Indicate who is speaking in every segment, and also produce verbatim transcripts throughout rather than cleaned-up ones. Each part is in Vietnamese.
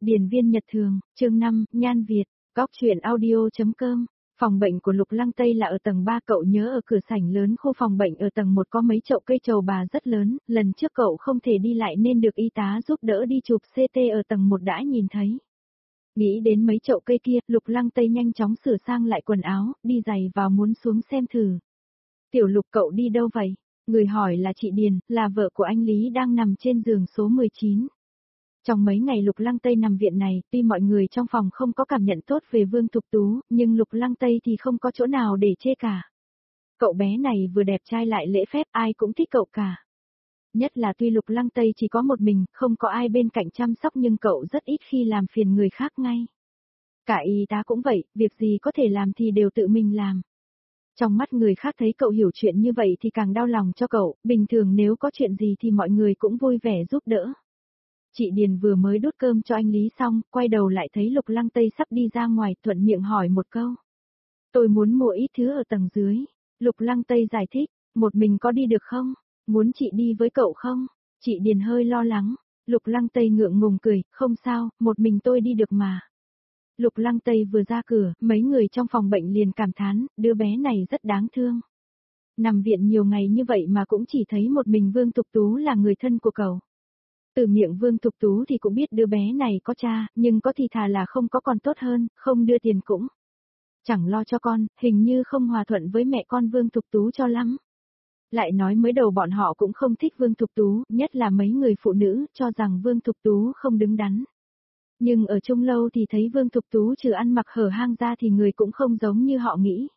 Speaker 1: Điển viên nhật thường, chương năm, Nhan Việt, góc truyện audio.com. Phòng bệnh của Lục Lăng Tây là ở tầng ba, cậu nhớ ở cửa sảnh lớn khu phòng bệnh ở tầng một có mấy chậu cây trầu bà rất lớn, lần trước cậu không thể đi lại nên được y tá giúp đỡ đi chụp xê tê ở tầng một đã nhìn thấy. Nghĩ đến mấy chậu cây kia, Lục Lăng Tây nhanh chóng sửa sang lại quần áo, đi giày vào muốn xuống xem thử. Tiểu Lục, cậu đi đâu vậy? Người hỏi là chị Điền, là vợ của anh Lý đang nằm trên giường số mười chín. Trong mấy ngày Lục Lăng Tây nằm viện này, tuy mọi người trong phòng không có cảm nhận tốt về Vương Thục Tú, nhưng Lục Lăng Tây thì không có chỗ nào để chê cả. Cậu bé này vừa đẹp trai lại lễ phép, ai cũng thích cậu cả. Nhất là tuy Lục Lăng Tây chỉ có một mình, không có ai bên cạnh chăm sóc nhưng cậu rất ít khi làm phiền người khác ngay. Cả y tá cũng vậy, việc gì có thể làm thì đều tự mình làm. Trong mắt người khác thấy cậu hiểu chuyện như vậy thì càng đau lòng cho cậu, bình thường nếu có chuyện gì thì mọi người cũng vui vẻ giúp đỡ. Chị Điền vừa mới đút cơm cho anh Lý xong, quay đầu lại thấy Lục Lăng Tây sắp đi ra ngoài, thuận miệng hỏi một câu. Tôi muốn mua ít thứ ở tầng dưới. Lục Lăng Tây giải thích, một mình có đi được không? Muốn chị đi với cậu không? Chị Điền hơi lo lắng. Lục Lăng Tây ngượng ngùng cười, không sao, một mình tôi đi được mà. Lục Lăng Tây vừa ra cửa, mấy người trong phòng bệnh liền cảm thán, đứa bé này rất đáng thương. Nằm viện nhiều ngày như vậy mà cũng chỉ thấy một mình Vương Thục Tú là người thân của cậu. Từ miệng Vương Thục Tú thì cũng biết đứa bé này có cha, nhưng có thì thà là không có còn tốt hơn, không đưa tiền cũng chẳng lo cho con, hình như không hòa thuận với mẹ con Vương Thục Tú cho lắm. Lại nói mới đầu bọn họ cũng không thích Vương Thục Tú, nhất là mấy người phụ nữ, cho rằng Vương Thục Tú không đứng đắn. Nhưng ở chung lâu thì thấy Vương Thục Tú trừ ăn mặc hở hang ra thì người cũng không giống như họ nghĩ.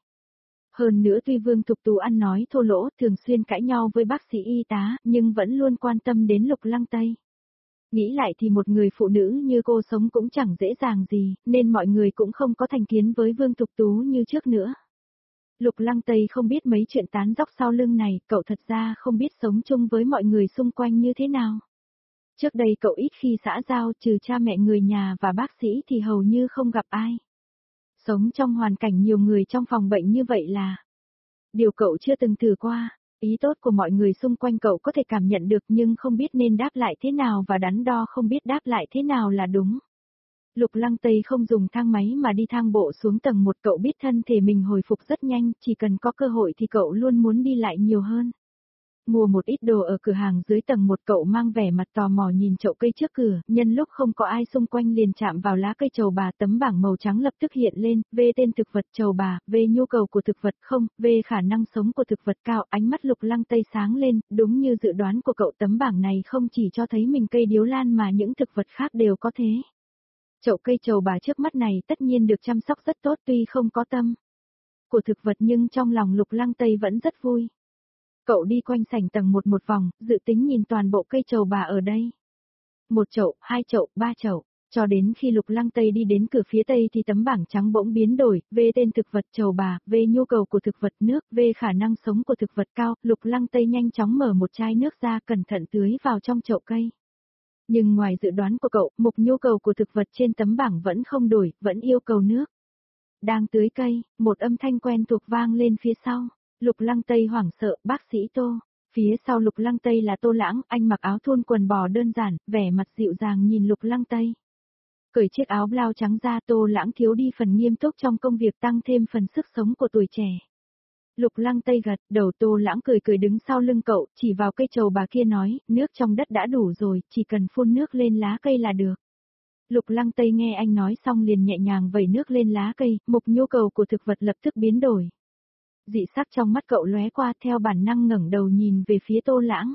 Speaker 1: Hơn nữa tuy Vương Thục Tú ăn nói thô lỗ, thường xuyên cãi nhau với bác sĩ y tá, nhưng vẫn luôn quan tâm đến Lục Lăng Tây. Nghĩ lại thì một người phụ nữ như cô sống cũng chẳng dễ dàng gì, nên mọi người cũng không có thành kiến với Vương Thục Tú như trước nữa. Lục Lăng Tây không biết mấy chuyện tán dóc sau lưng này, cậu thật ra không biết sống chung với mọi người xung quanh như thế nào. Trước đây cậu ít khi xã giao, trừ cha mẹ người nhà và bác sĩ thì hầu như không gặp ai. Sống trong hoàn cảnh nhiều người trong phòng bệnh như vậy là điều cậu chưa từng thử qua. Ý tốt của mọi người xung quanh cậu có thể cảm nhận được nhưng không biết nên đáp lại thế nào và đắn đo không biết đáp lại thế nào là đúng. Lục Lăng Tây không dùng thang máy mà đi thang bộ xuống tầng một, cậu biết thân thể mình hồi phục rất nhanh, chỉ cần có cơ hội thì cậu luôn muốn đi lại nhiều hơn. Mua một ít đồ ở cửa hàng dưới tầng một, cậu mang vẻ mặt tò mò nhìn chậu cây trước cửa, nhân lúc không có ai xung quanh liền chạm vào lá cây trầu bà, tấm bảng màu trắng lập tức hiện lên, V tên thực vật trầu bà, V nhu cầu của thực vật không, V khả năng sống của thực vật cao, ánh mắt Lục Lăng Tây sáng lên, đúng như dự đoán của cậu, tấm bảng này không chỉ cho thấy mình cây điếu lan mà những thực vật khác đều có thế. Chậu cây trầu bà trước mắt này tất nhiên được chăm sóc rất tốt, tuy không có tâm của thực vật nhưng trong lòng Lục Lăng Tây vẫn rất vui. Cậu đi quanh sảnh tầng một một vòng, dự tính nhìn toàn bộ cây trầu bà ở đây. Một chậu, hai chậu, ba chậu, cho đến khi Lục Lăng Tây đi đến cửa phía tây thì tấm bảng trắng bỗng biến đổi, V tên thực vật trầu bà, V nhu cầu của thực vật nước, V khả năng sống của thực vật cao, Lục Lăng Tây nhanh chóng mở một chai nước ra cẩn thận tưới vào trong chậu cây. Nhưng ngoài dự đoán của cậu, mục nhu cầu của thực vật trên tấm bảng vẫn không đổi, vẫn yêu cầu nước. Đang tưới cây, một âm thanh quen thuộc vang lên phía sau. Lục Lăng Tây hoảng sợ, bác sĩ Tô. Phía sau Lục Lăng Tây là Tô Lãng, anh mặc áo thun quần bò đơn giản, vẻ mặt dịu dàng nhìn Lục Lăng Tây. Cởi chiếc áo blau trắng ra, Tô Lãng thiếu đi phần nghiêm túc trong công việc, tăng thêm phần sức sống của tuổi trẻ. Lục Lăng Tây gật đầu, Tô Lãng cười cười đứng sau lưng cậu, chỉ vào cây trầu bà kia nói, nước trong đất đã đủ rồi, chỉ cần phun nước lên lá cây là được. Lục Lăng Tây nghe anh nói xong liền nhẹ nhàng vẩy nước lên lá cây, mục nhu cầu của thực vật lập tức biến đổi. Dị sắc trong mắt cậu lóe qua, theo bản năng ngẩng đầu nhìn về phía Tô Lãng.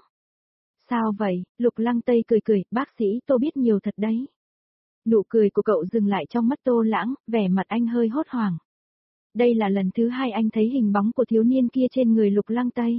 Speaker 1: Sao vậy? Lục Lăng Tây cười cười, bác sĩ Tô biết nhiều thật đấy. Nụ cười của cậu dừng lại trong mắt Tô Lãng, vẻ mặt anh hơi hốt hoảng. Đây là lần thứ hai anh thấy hình bóng của thiếu niên kia trên người Lục Lăng Tây.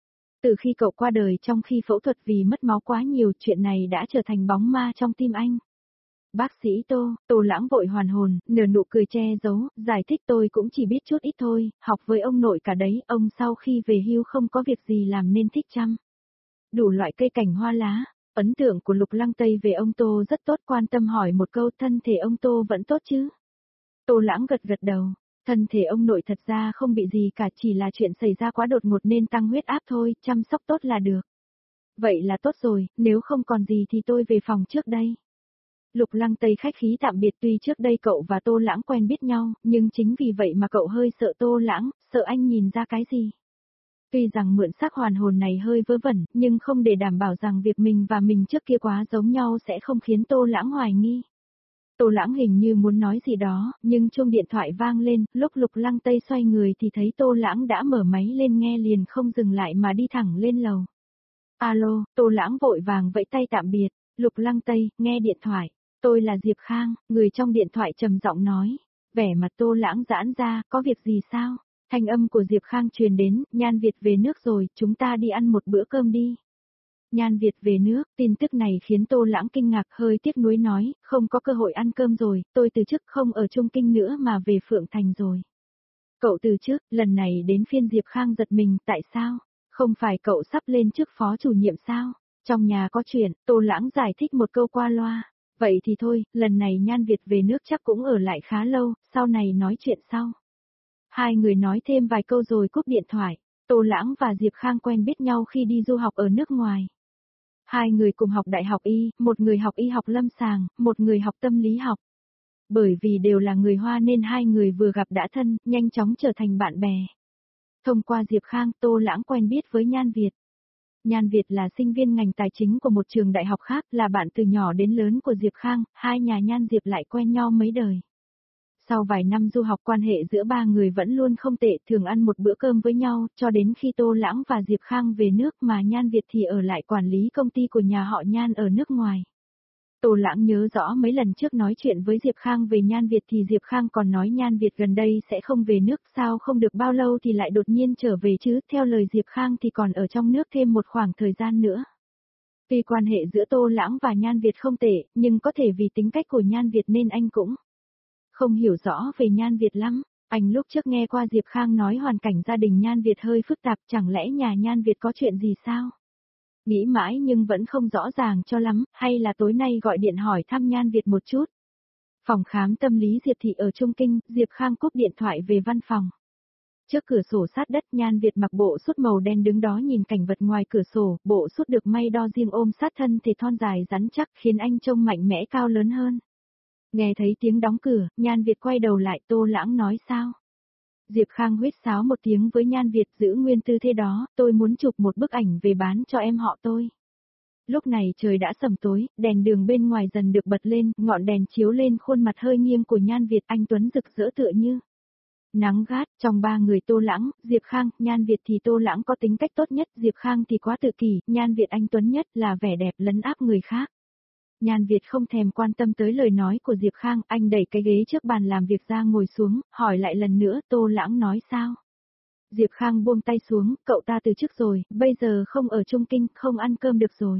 Speaker 1: Từ khi cậu qua đời trong khi phẫu thuật vì mất máu quá nhiều, chuyện này đã trở thành bóng ma trong tim anh. Bác sĩ Tô, Tô Lãng vội hoàn hồn, nở nụ cười che giấu, giải thích tôi cũng chỉ biết chút ít thôi, học với ông nội cả đấy, ông sau khi về hưu không có việc gì làm nên thích chăm đủ loại cây cảnh hoa lá. Ấn tượng của Lục Lăng Tây về ông Tô rất tốt, quan tâm hỏi một câu, thân thể ông Tô vẫn tốt chứ? Tô Lãng gật gật đầu, thân thể ông nội thật ra không bị gì cả, chỉ là chuyện xảy ra quá đột ngột nên tăng huyết áp thôi, chăm sóc tốt là được. Vậy là tốt rồi, nếu không còn gì thì tôi về phòng trước đây. Lục Lăng Tây khách khí tạm biệt, tuy trước đây cậu và Tô Lãng quen biết nhau, nhưng chính vì vậy mà cậu hơi sợ Tô Lãng, sợ anh nhìn ra cái gì. Tuy rằng mượn xác hoàn hồn này hơi vớ vẩn, nhưng không để đảm bảo rằng việc mình và mình trước kia quá giống nhau sẽ không khiến Tô Lãng hoài nghi. Tô Lãng hình như muốn nói gì đó, nhưng chuông điện thoại vang lên, lúc Lục Lăng Tây xoay người thì thấy Tô Lãng đã mở máy lên nghe liền không dừng lại mà đi thẳng lên lầu. Alo, Tô Lãng vội vàng vẫy tay tạm biệt, Lục Lăng Tây, nghe điện thoại, tôi là Diệp Khang, người trong điện thoại trầm giọng nói, vẻ mặt Tô Lãng giãn ra, có việc gì sao? Thanh âm của Diệp Khang truyền đến, Nhan Việt về nước rồi, chúng ta đi ăn một bữa cơm đi. Nhan Việt về nước, tin tức này khiến Tô Lãng kinh ngạc, hơi tiếc nuối nói, không có cơ hội ăn cơm rồi, tôi từ chức không ở Trung Kinh nữa mà về Phượng Thành rồi. Cậu từ chức, lần này đến phiên Diệp Khang giật mình, tại sao? Không phải cậu sắp lên chức phó chủ nhiệm sao? Trong nhà có chuyện, Tô Lãng giải thích một câu qua loa. Vậy thì thôi, lần này Nhan Việt về nước chắc cũng ở lại khá lâu, sau này nói chuyện sau. Hai người nói thêm vài câu rồi cúp điện thoại. Tô Lãng và Diệp Khang quen biết nhau khi đi du học ở nước ngoài. Hai người cùng học đại học y, một người học y học lâm sàng, một người học tâm lý học. Bởi vì đều là người Hoa nên hai người vừa gặp đã thân, nhanh chóng trở thành bạn bè. Thông qua Diệp Khang, Tô Lãng quen biết với Nhan Việt. Nhan Việt là sinh viên ngành tài chính của một trường đại học khác, là bạn từ nhỏ đến lớn của Diệp Khang, hai nhà Nhan Diệp lại quen nhau mấy đời. Sau vài năm du học, quan hệ giữa ba người vẫn luôn không tệ, thường ăn một bữa cơm với nhau, cho đến khi Tô Lãng và Diệp Khang về nước mà Nhan Việt thì ở lại quản lý công ty của nhà họ Nhan ở nước ngoài. Tô Lãng nhớ rõ mấy lần trước nói chuyện với Diệp Khang về Nhan Việt thì Diệp Khang còn nói Nhan Việt gần đây sẽ không về nước, sao không được bao lâu thì lại đột nhiên trở về chứ, theo lời Diệp Khang thì còn ở trong nước thêm một khoảng thời gian nữa. Tuy quan hệ giữa Tô Lãng và Nhan Việt không tệ, nhưng có thể vì tính cách của Nhan Việt nên anh cũng không hiểu rõ về Nhan Việt lắm. Anh lúc trước nghe qua Diệp Khang nói hoàn cảnh gia đình Nhan Việt hơi phức tạp, chẳng lẽ nhà Nhan Việt có chuyện gì sao? Nghĩ mãi nhưng vẫn không rõ ràng cho lắm, hay là tối nay gọi điện hỏi thăm Nhan Việt một chút. Phòng khám tâm lý Diệp Thị ở Trung Kinh, Diệp Khang cúp điện thoại về văn phòng. Trước cửa sổ sát đất, Nhan Việt mặc bộ sút màu đen đứng đó nhìn cảnh vật ngoài cửa sổ, bộ sút được may đo riêng ôm sát thân thể thon dài rắn chắc khiến anh trông mạnh mẽ cao lớn hơn. Nghe thấy tiếng đóng cửa, Nhan Việt quay đầu lại, Tô Lãng nói sao? Diệp Khang huýt sáo một tiếng với Nhan Việt, giữ nguyên tư thế đó, tôi muốn chụp một bức ảnh về bán cho em họ tôi. Lúc này trời đã sầm tối, đèn đường bên ngoài dần được bật lên, ngọn đèn chiếu lên khuôn mặt hơi nghiêng của Nhan Việt, anh tuấn rực rỡ tựa như nắng gắt. Trong ba người Tô Lãng, Diệp Khang, Nhan Việt thì Tô Lãng có tính cách tốt nhất, Diệp Khang thì quá tự kỷ, Nhan Việt anh tuấn nhất, là vẻ đẹp lấn áp người khác. Nhan Việt không thèm quan tâm tới lời nói của Diệp Khang, anh đẩy cái ghế trước bàn làm việc ra ngồi xuống, hỏi lại lần nữa, Tô Lãng nói sao? Diệp Khang buông tay xuống, cậu ta từ chức rồi, bây giờ không ở Trung Kinh, không ăn cơm được rồi.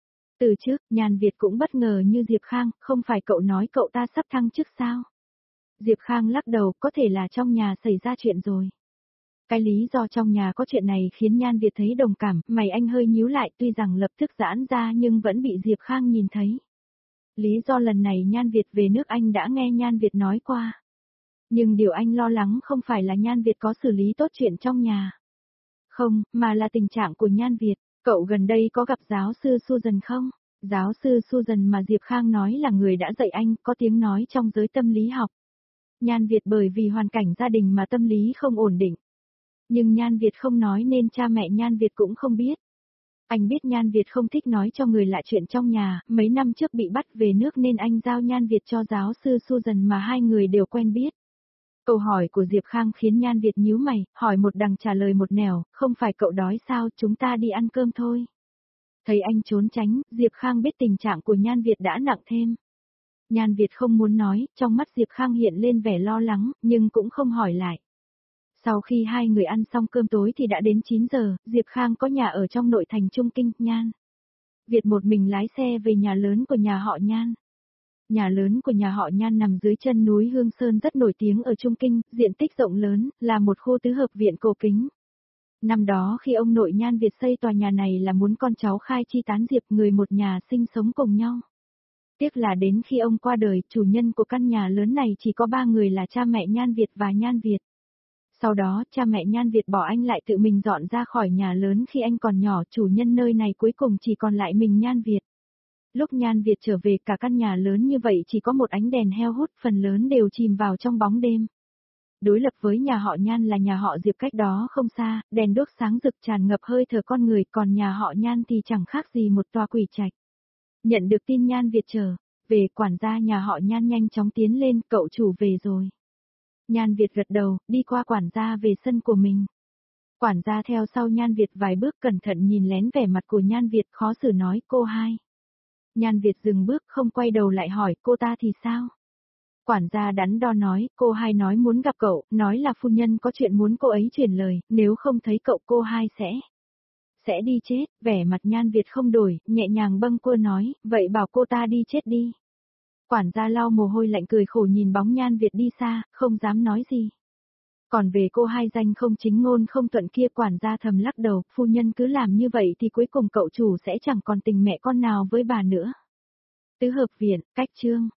Speaker 1: Từ chức, Nhan Việt cũng bất ngờ như Diệp Khang, không phải cậu nói cậu ta sắp thăng chức sao? Diệp Khang lắc đầu, có thể là trong nhà xảy ra chuyện rồi. Cái lý do trong nhà có chuyện này khiến Nhan Việt thấy đồng cảm, mày anh hơi nhíu lại, tuy rằng lập tức giãn ra nhưng vẫn bị Diệp Khang nhìn thấy. Lý do lần này Nhan Việt về nước anh đã nghe Nhan Việt nói qua. Nhưng điều anh lo lắng không phải là Nhan Việt có xử lý tốt chuyện trong nhà. Không, mà là tình trạng của Nhan Việt. Cậu gần đây có gặp giáo sư Susan không? Giáo sư Susan mà Diệp Khang nói là người đã dạy anh, có tiếng nói trong giới tâm lý học. Nhan Việt bởi vì hoàn cảnh gia đình mà tâm lý không ổn định. Nhưng Nhan Việt không nói nên cha mẹ Nhan Việt cũng không biết. Anh biết Nhan Việt không thích nói cho người lạ chuyện trong nhà, mấy năm trước bị bắt về nước nên anh giao Nhan Việt cho giáo sư Susan mà hai người đều quen biết. Câu hỏi của Diệp Khang khiến Nhan Việt nhíu mày, hỏi một đằng trả lời một nẻo, không phải cậu đói sao, chúng ta đi ăn cơm thôi. Thấy anh trốn tránh, Diệp Khang biết tình trạng của Nhan Việt đã nặng thêm. Nhan Việt không muốn nói, trong mắt Diệp Khang hiện lên vẻ lo lắng, nhưng cũng không hỏi lại. Sau khi hai người ăn xong cơm tối thì đã đến chín giờ, Diệp Khang có nhà ở trong nội thành Trung Kinh, Nhan Việt một mình lái xe về nhà lớn của nhà họ Nhan. Nhà lớn của nhà họ Nhan nằm dưới chân núi Hương Sơn rất nổi tiếng ở Trung Kinh, diện tích rộng lớn, là một khu tứ hợp viện cổ kính. Năm đó khi ông nội Nhan Việt xây tòa nhà này là muốn con cháu khai chi tán diệp, người một nhà sinh sống cùng nhau. Tiếc là đến khi ông qua đời, chủ nhân của căn nhà lớn này chỉ có ba người là cha mẹ Nhan Việt và Nhan Việt. Sau đó, cha mẹ Nhan Việt bỏ anh lại tự mình dọn ra khỏi nhà lớn khi anh còn nhỏ, chủ nhân nơi này cuối cùng chỉ còn lại mình Nhan Việt. Lúc Nhan Việt trở về cả căn nhà lớn như vậy chỉ có một ánh đèn heo hút, phần lớn đều chìm vào trong bóng đêm. Đối lập với nhà họ Nhan là nhà họ Diệp cách đó không xa, đèn đuốc sáng rực tràn ngập hơi thở con người, còn nhà họ Nhan thì chẳng khác gì một tòa quỷ trạch. Nhận được tin Nhan Việt trở về, quản gia nhà họ Nhan nhanh chóng tiến lên, cậu chủ về rồi. Nhan Việt gật đầu, đi qua quản gia về sân của mình. Quản gia theo sau Nhan Việt vài bước, cẩn thận nhìn lén vẻ mặt của Nhan Việt, khó xử nói, cô hai. Nhan Việt dừng bước, không quay đầu lại hỏi, cô ta thì sao? Quản gia đắn đo nói, cô hai nói muốn gặp cậu, nói là phu nhân có chuyện muốn cô ấy truyền lời, nếu không thấy cậu cô hai sẽ... sẽ đi chết. Vẻ mặt Nhan Việt không đổi, nhẹ nhàng bâng quơ nói, vậy bảo cô ta đi chết đi. Quản gia lau mồ hôi lạnh cười khổ nhìn bóng Nhan Việt đi xa, không dám nói gì. Còn về cô hai danh không chính ngôn không thuận kia, quản gia thầm lắc đầu, phu nhân cứ làm như vậy thì cuối cùng cậu chủ sẽ chẳng còn tình mẹ con nào với bà nữa. Tứ hợp viện, cách chương.